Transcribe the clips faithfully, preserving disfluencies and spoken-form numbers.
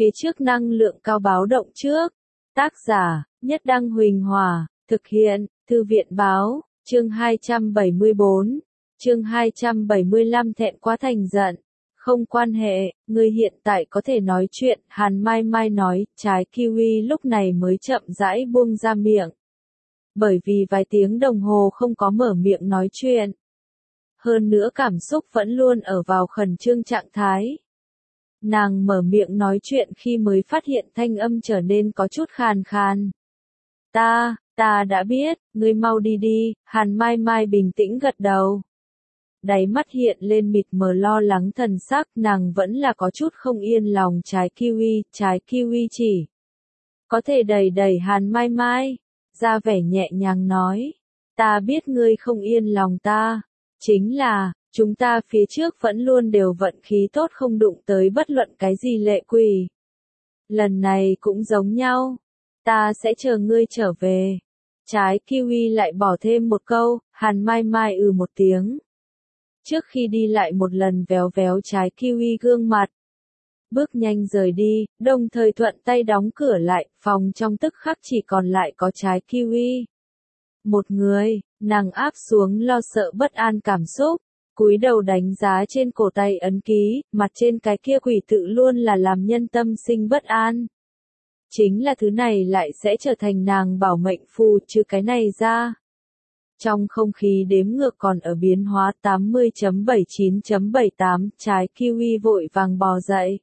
phía trước năng lượng cao báo động trước. Tác giả, Nhất Đăng Huỳnh Hòa, thực hiện, Thư viện Báo, chương hai trăm bảy mươi bốn, chương hai trăm bảy mươi lăm thẹn quá thành giận. Không quan hệ, ngươi hiện tại có thể nói chuyện, Hàn Mai Mai nói, trái kiwi lúc này mới chậm rãi buông ra miệng. Bởi vì vài tiếng đồng hồ không có mở miệng nói chuyện. Hơn nữa cảm xúc vẫn luôn ở vào khẩn trương trạng thái. Nàng mở miệng nói chuyện khi mới phát hiện thanh âm trở nên có chút khàn khàn. Ta, ta đã biết, ngươi mau đi đi, Hàn Mai Mai bình tĩnh gật đầu. Đáy mắt hiện lên mịt mờ lo lắng thần sắc, nàng vẫn là có chút không yên lòng trái kiwi, trái kiwi chỉ. Có thể đẩy đẩy Hàn Mai Mai, ra vẻ nhẹ nhàng nói. Ta biết ngươi không yên lòng ta, chính là, chúng ta phía trước vẫn luôn đều vận khí tốt không đụng tới bất luận cái gì lệ quỷ. Lần này cũng giống nhau, ta sẽ chờ ngươi trở về. Trái kiwi lại bỏ thêm một câu, Hàn Mai Mai ừ một tiếng. Trước khi đi lại một lần véo véo trái kiwi gương mặt. Bước nhanh rời đi, đồng thời thuận tay đóng cửa lại, phòng trong tức khắc chỉ còn lại có trái kiwi. Một người, nàng áp xuống lo sợ bất an cảm xúc, cúi đầu đánh giá trên cổ tay ấn ký, mặt trên cái kia quỷ tự luôn là làm nhân tâm sinh bất an. Chính là thứ này lại sẽ trở thành nàng bảo mệnh phù, chứ cái này ra. Trong không khí đếm ngược còn ở biến hóa tám mươi chấm bảy mươi chín chấm bảy mươi tám, trái kiwi vội vàng bò dậy.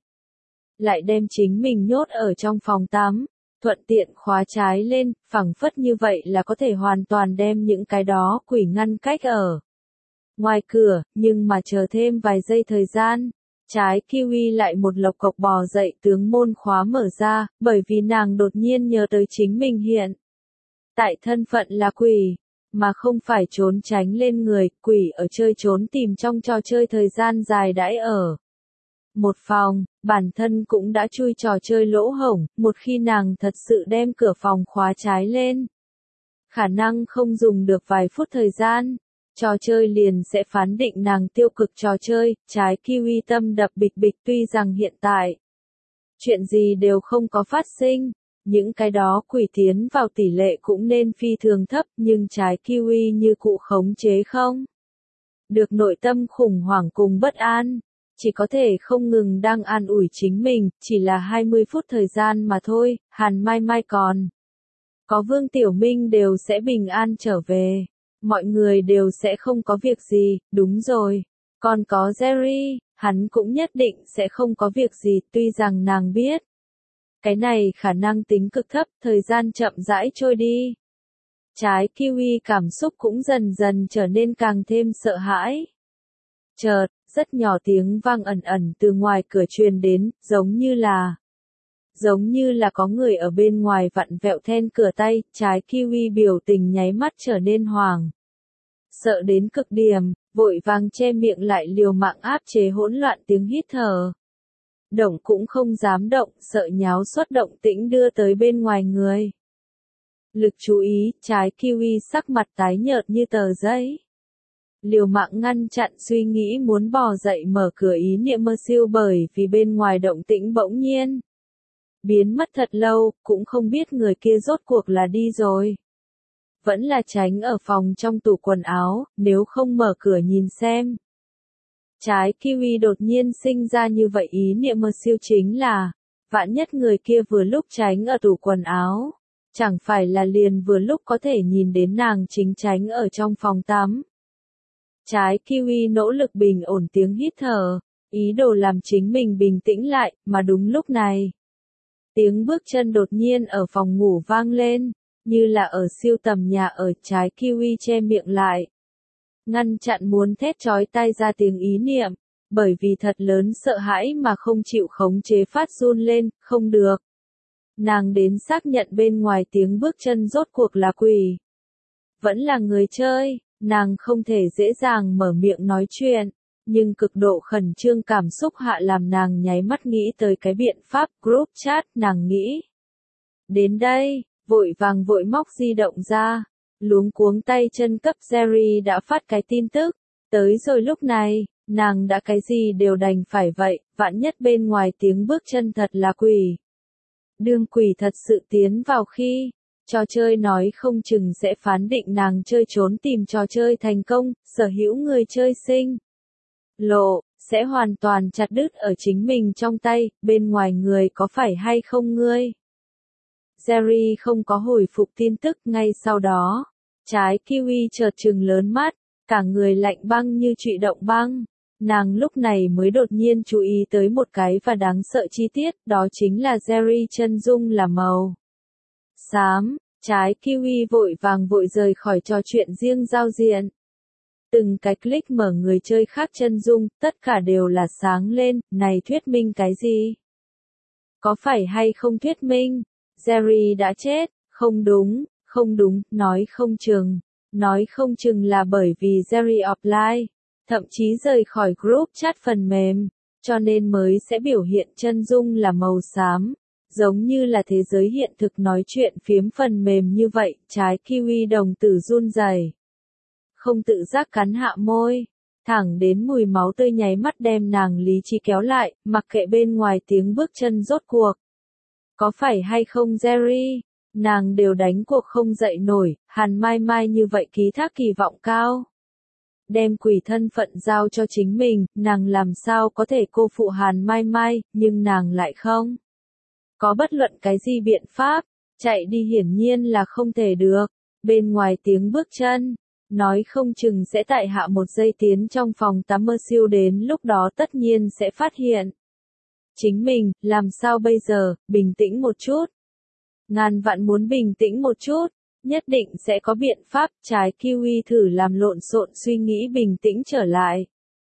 Lại đem chính mình nhốt ở trong phòng tắm, thuận tiện khóa trái lên, phẳng phất như vậy là có thể hoàn toàn đem những cái đó quỷ ngăn cách ở ngoài cửa, nhưng mà chờ thêm vài giây thời gian, trái kiwi lại một lộc cộc bò dậy, tướng môn khóa mở ra, bởi vì nàng đột nhiên nhớ tới chính mình hiện tại thân phận là quỷ, mà không phải trốn tránh lên người, quỷ ở chơi trốn tìm trong trò chơi thời gian dài đãi ở một phòng, bản thân cũng đã chui trò chơi lỗ hổng, một khi nàng thật sự đem cửa phòng khóa trái lên. Khả năng không dùng được vài phút thời gian, trò chơi liền sẽ phán định nàng tiêu cực trò chơi, trái kiwi tâm đập bịch bịch tuy rằng hiện tại. Chuyện gì đều không có phát sinh, những cái đó quỷ tiến vào tỷ lệ cũng nên phi thường thấp, nhưng trái kiwi như cụ khống chế không được nội tâm khủng hoảng cùng bất an. Chỉ có thể không ngừng đang an ủi chính mình, chỉ là hai mươi phút thời gian mà thôi, Hàn Mai Mai còn có Vương Tiểu Minh đều sẽ bình an trở về, mọi người đều sẽ không có việc gì, đúng rồi, còn có Jerry, hắn cũng nhất định sẽ không có việc gì, tuy rằng nàng biết. Cái này khả năng tính cực thấp, thời gian chậm rãi trôi đi. Trái kiwi cảm xúc cũng dần dần trở nên càng thêm sợ hãi. Chợt, rất nhỏ tiếng vang ẩn ẩn từ ngoài cửa truyền đến, giống như là giống như là có người ở bên ngoài vặn vẹo then cửa tay, trái kiwi biểu tình nháy mắt trở nên hoảng. Sợ đến cực điểm, vội vàng che miệng lại liều mạng áp chế hỗn loạn tiếng hít thở. Động cũng không dám động, sợ nháo xuất động tĩnh đưa tới bên ngoài người. Lực chú ý, trái kiwi sắc mặt tái nhợt như tờ giấy. Liều mạng ngăn chặn suy nghĩ muốn bò dậy mở cửa ý niệm mơ siêu bởi vì bên ngoài động tĩnh bỗng nhiên biến mất thật lâu, cũng không biết người kia rốt cuộc là đi rồi. Vẫn là tránh ở phòng trong tủ quần áo, nếu không mở cửa nhìn xem. Trái kiwi đột nhiên sinh ra như vậy ý niệm mơ siêu chính là, vạn nhất người kia vừa lúc tránh ở tủ quần áo, chẳng phải là liền vừa lúc có thể nhìn đến nàng chính tránh ở trong phòng tắm. Trái kiwi nỗ lực bình ổn tiếng hít thở, ý đồ làm chính mình bình tĩnh lại, mà đúng lúc này. Tiếng bước chân đột nhiên ở phòng ngủ vang lên, như là ở siêu tầm nhà ở, trái kiwi che miệng lại. Ngăn chặn muốn thét chói tai ra tiếng ý niệm, bởi vì thật lớn sợ hãi mà không chịu khống chế phát run lên, không được. Nàng đến xác nhận bên ngoài tiếng bước chân rốt cuộc là quỷ. Vẫn là người chơi. Nàng không thể dễ dàng mở miệng nói chuyện, nhưng cực độ khẩn trương cảm xúc hạ làm nàng nháy mắt nghĩ tới cái biện pháp group chat, nàng nghĩ. Đến đây, vội vàng vội móc di động ra, luống cuống tay chân cấp Jerry đã phát cái tin tức, tới rồi lúc này, Nàng đã cái gì đều đành phải vậy, vạn nhất bên ngoài tiếng bước chân thật là quỷ. Đương quỷ thật sự tiến vào khi trò chơi nói không chừng sẽ phán định nàng chơi trốn tìm trò chơi thành công, sở hữu người chơi sinh lộ, sẽ hoàn toàn chặt đứt ở chính mình trong tay, bên ngoài người có phải hay không ngươi. Jerry không có hồi phục tin tức ngay sau đó. Trái kiwi chợt trừng lớn mắt, cả người lạnh băng như trụy động băng. Nàng lúc này mới đột nhiên chú ý tới một cái và đáng sợ chi tiết, đó chính là Jerry chân dung là màu xám. Trái kiwi vội vàng vội rời khỏi trò chuyện riêng giao diện. Từng cái click mở người chơi khác chân dung, tất cả đều là sáng lên, này thuyết minh cái gì? Có phải hay không thuyết minh? Jerry đã chết, không đúng, không đúng, nói không chừng. Nói không chừng là bởi vì Jerry offline, thậm chí rời khỏi group chat phần mềm, cho nên mới sẽ biểu hiện chân dung là màu xám. Giống như là thế giới hiện thực nói chuyện phiếm phần mềm như vậy, trái kiwi đồng tử run rẩy, không tự giác cắn hạ môi, thẳng đến mùi máu tươi nháy mắt đem nàng lý trí kéo lại, mặc kệ bên ngoài tiếng bước chân rốt cuộc. Có phải hay không Jerry? Nàng đều đánh cuộc không dậy nổi, Hàn Mai Mai như vậy ký thác kỳ vọng cao. Đem quỷ thân phận giao cho chính mình, nàng làm sao có thể cô phụ Hàn Mai Mai, nhưng nàng lại không có bất luận cái gì biện pháp, chạy đi hiển nhiên là không thể được. Bên ngoài tiếng bước chân, nói không chừng sẽ tại hạ một giây tiến trong phòng tắm mơ siêu, đến lúc đó tất nhiên sẽ phát hiện. Chính mình, làm sao bây giờ, bình tĩnh một chút. Ngàn vạn muốn bình tĩnh một chút, nhất định sẽ có biện pháp. Trái kiwi thử làm lộn xộn suy nghĩ bình tĩnh trở lại.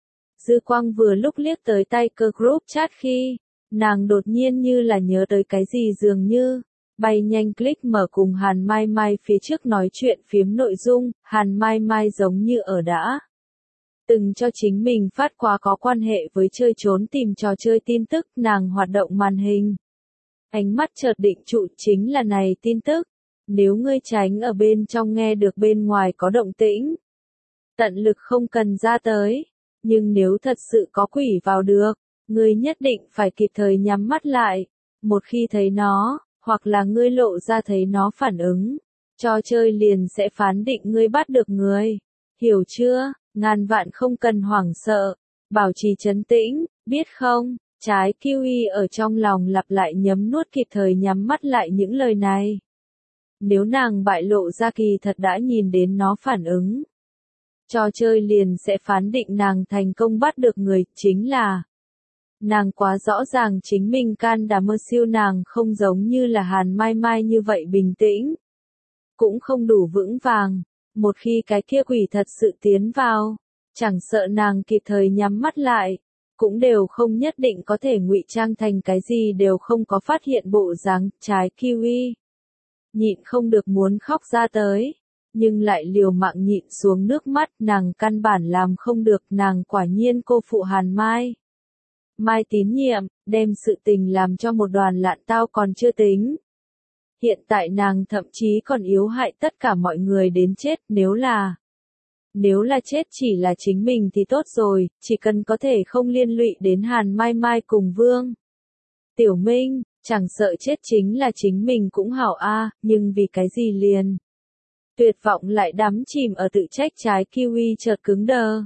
Dư quang vừa lúc liếc tới tay cơ group chat khi, nàng đột nhiên như là nhớ tới cái gì dường như, bay nhanh click mở cùng Hàn Mai Mai phía trước nói chuyện phiếm nội dung, Hàn Mai Mai giống như ở đã từng cho chính mình phát quá có quan hệ với chơi trốn tìm trò chơi tin tức, nàng hoạt động màn hình. Ánh mắt chợt định trụ chính là này tin tức, nếu ngươi tránh ở bên trong nghe được bên ngoài có động tĩnh, tận lực không cần ra tới, nhưng nếu thật sự có quỷ vào được, ngươi nhất định phải kịp thời nhắm mắt lại, một khi thấy nó, hoặc là ngươi lộ ra thấy nó phản ứng, trò chơi liền sẽ phán định ngươi bắt được người. Hiểu chưa? Ngàn vạn không cần hoảng sợ, bảo trì trấn tĩnh, biết không? Trái kiwi ở trong lòng lặp lại nhấm nuốt kịp thời nhắm mắt lại những lời này. Nếu nàng bại lộ ra kỳ thật đã nhìn đến nó phản ứng, trò chơi liền sẽ phán định nàng thành công bắt được người, chính là nàng quá rõ ràng chính mình can đảm mơ siêu, nàng không giống như là Hàn Mai Mai như vậy bình tĩnh, cũng không đủ vững vàng. Một khi cái kia quỷ thật sự tiến vào, chẳng sợ nàng kịp thời nhắm mắt lại, cũng đều không nhất định có thể ngụy trang thành cái gì đều không có phát hiện bộ dáng. Trái kiwi nhịn không được muốn khóc ra tới, nhưng lại liều mạng nhịn xuống nước mắt, nàng căn bản làm không được, nàng quả nhiên cô phụ Hàn Mai Mai tín nhiệm, đem sự tình làm cho một đoàn lạn tao còn chưa tính. Hiện tại nàng thậm chí còn yếu hại tất cả mọi người đến chết, nếu là Nếu là chết chỉ là chính mình thì tốt rồi, chỉ cần có thể không liên lụy đến Hàn Mai Mai cùng Vương Tiểu Minh, chẳng sợ chết chính là chính mình cũng hảo a, nhưng vì cái gì liền. Tuyệt vọng lại đắm chìm ở tự trách. Trái kiwi chợt cứng đờ.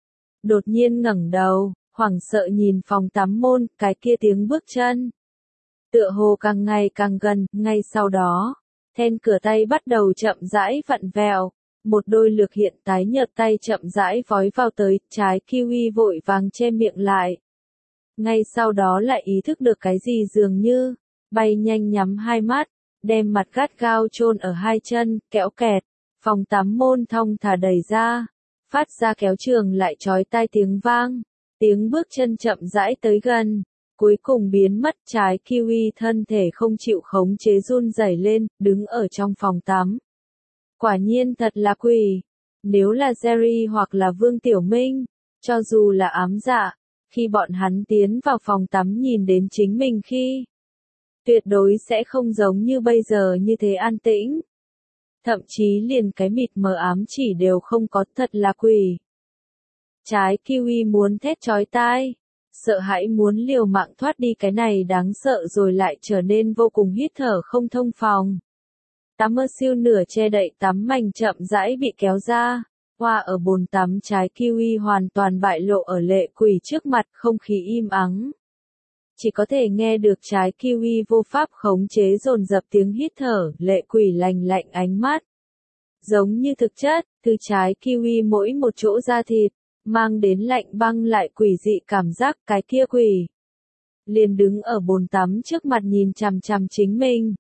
Đột nhiên ngẩng đầu, hoảng sợ nhìn phòng tắm môn, cái kia tiếng bước chân tựa hồ càng ngày càng gần, ngay sau đó, then cửa tay bắt đầu chậm rãi vặn vẹo, một đôi lược hiện tái nhợt tay chậm rãi vói vào tới, trái kiwi vội vàng che miệng lại. Ngay sau đó lại ý thức được cái gì dường như, bay nhanh nhắm hai mắt, đem mặt gắt gao chôn ở hai chân, kéo kẹt, phòng tắm môn thong thả đẩy ra, phát ra kéo trường lại chói tai tiếng vang, tiếng bước chân chậm rãi tới gần. Cuối cùng biến mất. Trái kiwi thân thể không chịu khống chế run rẩy lên, đứng ở trong phòng tắm. Quả nhiên thật là quỷ. Nếu là Jerry hoặc là Vương Tiểu Minh, cho dù là ám dạ, khi bọn hắn tiến vào phòng tắm nhìn đến chính mình khi, tuyệt đối sẽ không giống như bây giờ như thế an tĩnh. Thậm chí liền cái mịt mờ ám chỉ đều không có, thật là quỷ. Trái kiwi muốn thét chói tai. Sợ hãi muốn liều mạng thoát đi cái này đáng sợ rồi lại trở nên vô cùng hít thở không thông phòng. Tắm mơ siêu nửa che đậy tắm mảnh chậm rãi bị kéo ra. Hoa ở bồn tắm trái kiwi hoàn toàn bại lộ ở lệ quỷ trước mặt, không khí im ắng. Chỉ có thể nghe được trái kiwi vô pháp khống chế dồn dập tiếng hít thở, lệ quỷ lành lạnh ánh mắt. Giống như thực chất, từ trái kiwi mỗi một chỗ da thịt, mang đến lạnh băng lại quỷ dị cảm giác cái kia quỷ. Liền đứng ở bồn tắm trước mặt nhìn chằm chằm chính mình.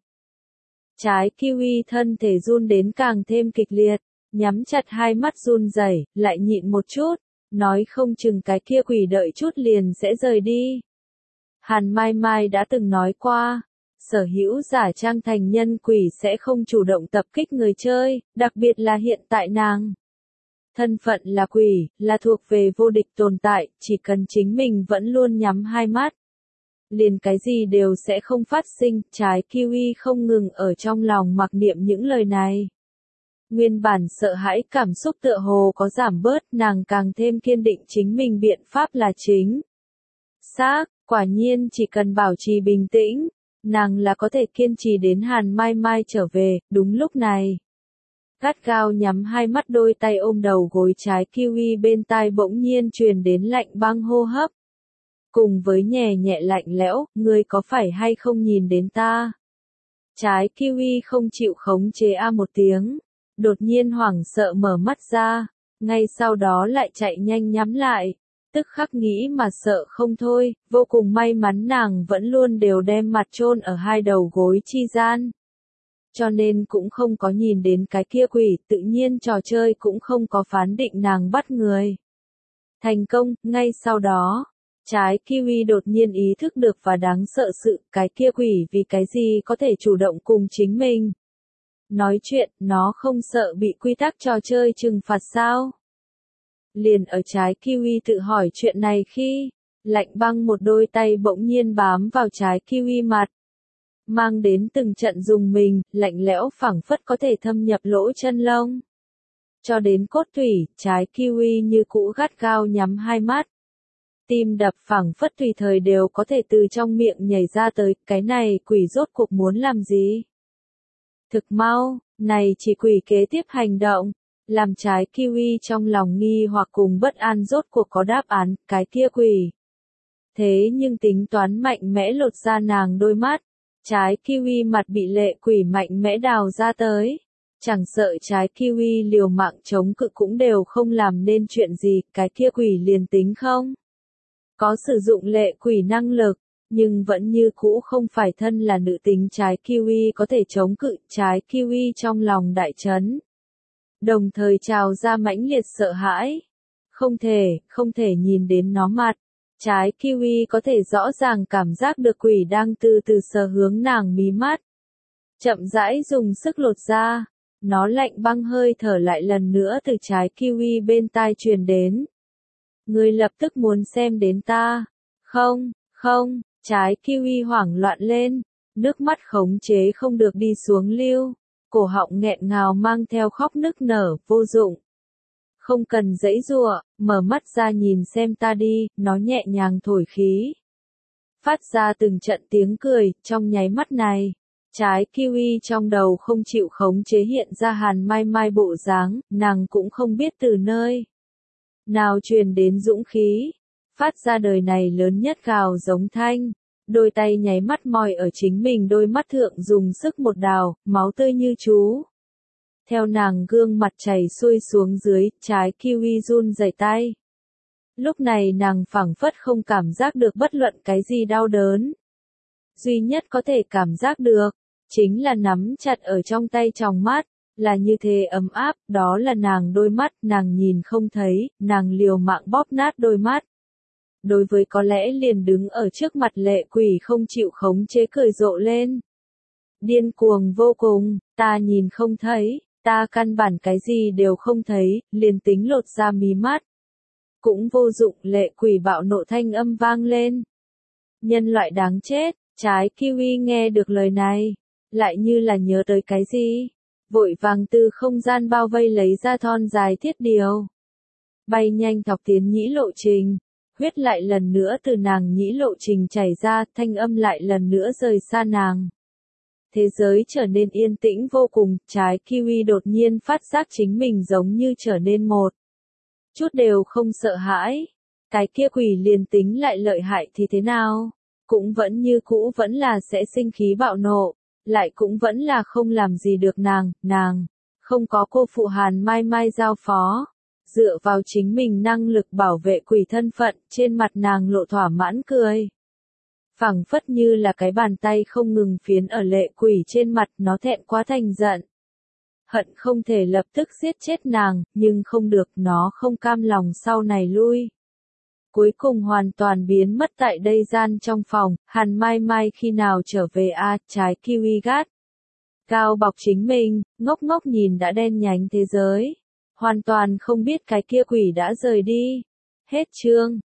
Trái kiwi thân thể run đến càng thêm kịch liệt, nhắm chặt hai mắt run rẩy, lại nhịn một chút, nói không chừng cái kia quỷ đợi chút liền sẽ rời đi. Hàn Mai Mai đã từng nói qua, sở hữu giả trang thành nhân quỷ sẽ không chủ động tập kích người chơi, đặc biệt là hiện tại nàng. Thân phận là quỷ, là thuộc về vô địch tồn tại, chỉ cần chính mình vẫn luôn nhắm hai mắt. Liền cái gì đều sẽ không phát sinh, trái kiwi không ngừng ở trong lòng mặc niệm những lời này. Nguyên bản sợ hãi cảm xúc tựa hồ có giảm bớt, nàng càng thêm kiên định chính mình biện pháp là chính xác, quả nhiên chỉ cần bảo trì bình tĩnh, nàng là có thể kiên trì đến Hàn Mai Mai trở về, đúng lúc này. Gắt gao nhắm hai mắt đôi tay ôm đầu gối trái kiwi bên tai bỗng nhiên truyền đến lạnh băng hô hấp. Cùng với nhẹ nhẹ lạnh lẽo, ngươi có phải hay không nhìn đến ta? Trái kiwi không chịu khống chế a một tiếng, đột nhiên hoảng sợ mở mắt ra, ngay sau đó lại chạy nhanh nhắm lại, tức khắc nghĩ mà sợ không thôi, vô cùng may mắn nàng vẫn luôn đều đem mặt chôn ở hai đầu gối chi gian. Cho nên cũng không có nhìn đến cái kia quỷ, tự nhiên trò chơi cũng không có phán định nàng bắt người. Thành công, ngay sau đó, trái kiwi đột nhiên ý thức được và đáng sợ sự, cái kia quỷ vì cái gì có thể chủ động cùng chính mình. Nói chuyện, nó không sợ bị quy tắc trò chơi trừng phạt sao? Liền ở trái kiwi tự hỏi chuyện này khi, lạnh băng một đôi tay bỗng nhiên bám vào trái kiwi mặt. Mang đến từng trận dùng mình, lạnh lẽo phảng phất có thể thâm nhập lỗ chân lông. Cho đến cốt tủy, trái kiwi như cũ gắt gao nhắm hai mắt. Tim đập phảng phất tùy thời đều có thể từ trong miệng nhảy ra tới, cái này quỷ rốt cuộc muốn làm gì? Thực mau, này chỉ quỷ kế tiếp hành động, làm trái kiwi trong lòng nghi hoặc cùng bất an rốt cuộc có đáp án, cái kia quỷ. Thế nhưng tính toán mạnh mẽ lột ra nàng đôi mắt, trái kiwi mặt bị lệ quỷ mạnh mẽ đào ra tới. Chẳng sợ trái kiwi liều mạng chống cự cũng đều không làm nên chuyện gì, cái kia quỷ liền tính không? Có sử dụng lệ quỷ năng lực, nhưng vẫn như cũ không phải thân là nữ tính trái kiwi có thể chống cự, trái kiwi trong lòng đại chấn. Đồng thời trào ra mãnh liệt sợ hãi. Không thể, không thể nhìn đến nó mặt. Trái kiwi có thể rõ ràng cảm giác được quỷ đang từ từ sờ hướng nàng mí mắt. Chậm rãi dùng sức lột ra. Nó lạnh băng hơi thở lại lần nữa từ trái kiwi bên tai truyền đến. Ngươi lập tức muốn xem đến ta. Không, không, trái kiwi hoảng loạn lên. Nước mắt khống chế không được đi xuống lưu. Cổ họng nghẹn ngào mang theo khóc nức nở, vô dụng. Không cần giãy giụa, mở mắt ra nhìn xem ta đi, nó nhẹ nhàng thổi khí. Phát ra từng trận tiếng cười, trong nháy mắt này. Trái kiwi trong đầu không chịu khống chế hiện ra Hàn Mai Mai bộ dáng, nàng cũng không biết từ nơi nào truyền đến dũng khí, phát ra đời này lớn nhất gào giống thanh, đôi tay nháy mắt moi ở chính mình đôi mắt thượng dùng sức một đào, máu tươi như chú. Theo nàng gương mặt chảy xuôi xuống dưới, trái kiwi run rẩy tay. Lúc này nàng phảng phất không cảm giác được bất luận cái gì đau đớn. Duy nhất có thể cảm giác được, chính là nắm chặt ở trong tay tròng mắt, là như thế ấm áp, đó là nàng đôi mắt, nàng nhìn không thấy, nàng liều mạng bóp nát đôi mắt. Đối với có lẽ liền đứng ở trước mặt lệ quỷ không chịu khống chế cười rộ lên. Điên cuồng vô cùng, ta nhìn không thấy, ta căn bản cái gì đều không thấy, liền tính lột ra mí mắt. Cũng vô dụng, lệ quỷ bạo nộ thanh âm vang lên. Nhân loại đáng chết, trái kiwi nghe được lời này, lại như là nhớ tới cái gì. Vội vàng từ không gian bao vây lấy ra thon dài thiết điều. bay nhanh thọc tiến nhĩ lộ trình. Huyết lại lần nữa từ nàng nhĩ lộ trình chảy ra, thanh âm lại lần nữa rời xa nàng. Thế giới trở nên yên tĩnh vô cùng, trái kiwi đột nhiên phát giác chính mình giống như trở nên một. Chút đều không sợ hãi. Cái kia quỷ liền tính lại lợi hại thì thế nào? Cũng vẫn như cũ vẫn là sẽ sinh khí bạo nộ, lại cũng vẫn là không làm gì được nàng, nàng. Không có cô phụ Hàn Mai Mai giao phó. Dựa vào chính mình năng lực bảo vệ quỷ thân phận, trên mặt nàng lộ thỏa mãn cười. Phảng phất như là cái bàn tay không ngừng phiến ở lệ quỷ trên mặt, nó thẹn quá thành giận. Hận không thể lập tức giết chết nàng, nhưng không được, nó không cam lòng sau này lui. Cuối cùng hoàn toàn biến mất tại đây gian trong phòng, Hàn Mai Mai khi nào trở về a à, trái kiwi gắt. Cao bọc chính mình, ngốc ngốc nhìn đã đen nhánh thế giới. Hoàn toàn không biết cái kia quỷ đã rời đi. Hết chương.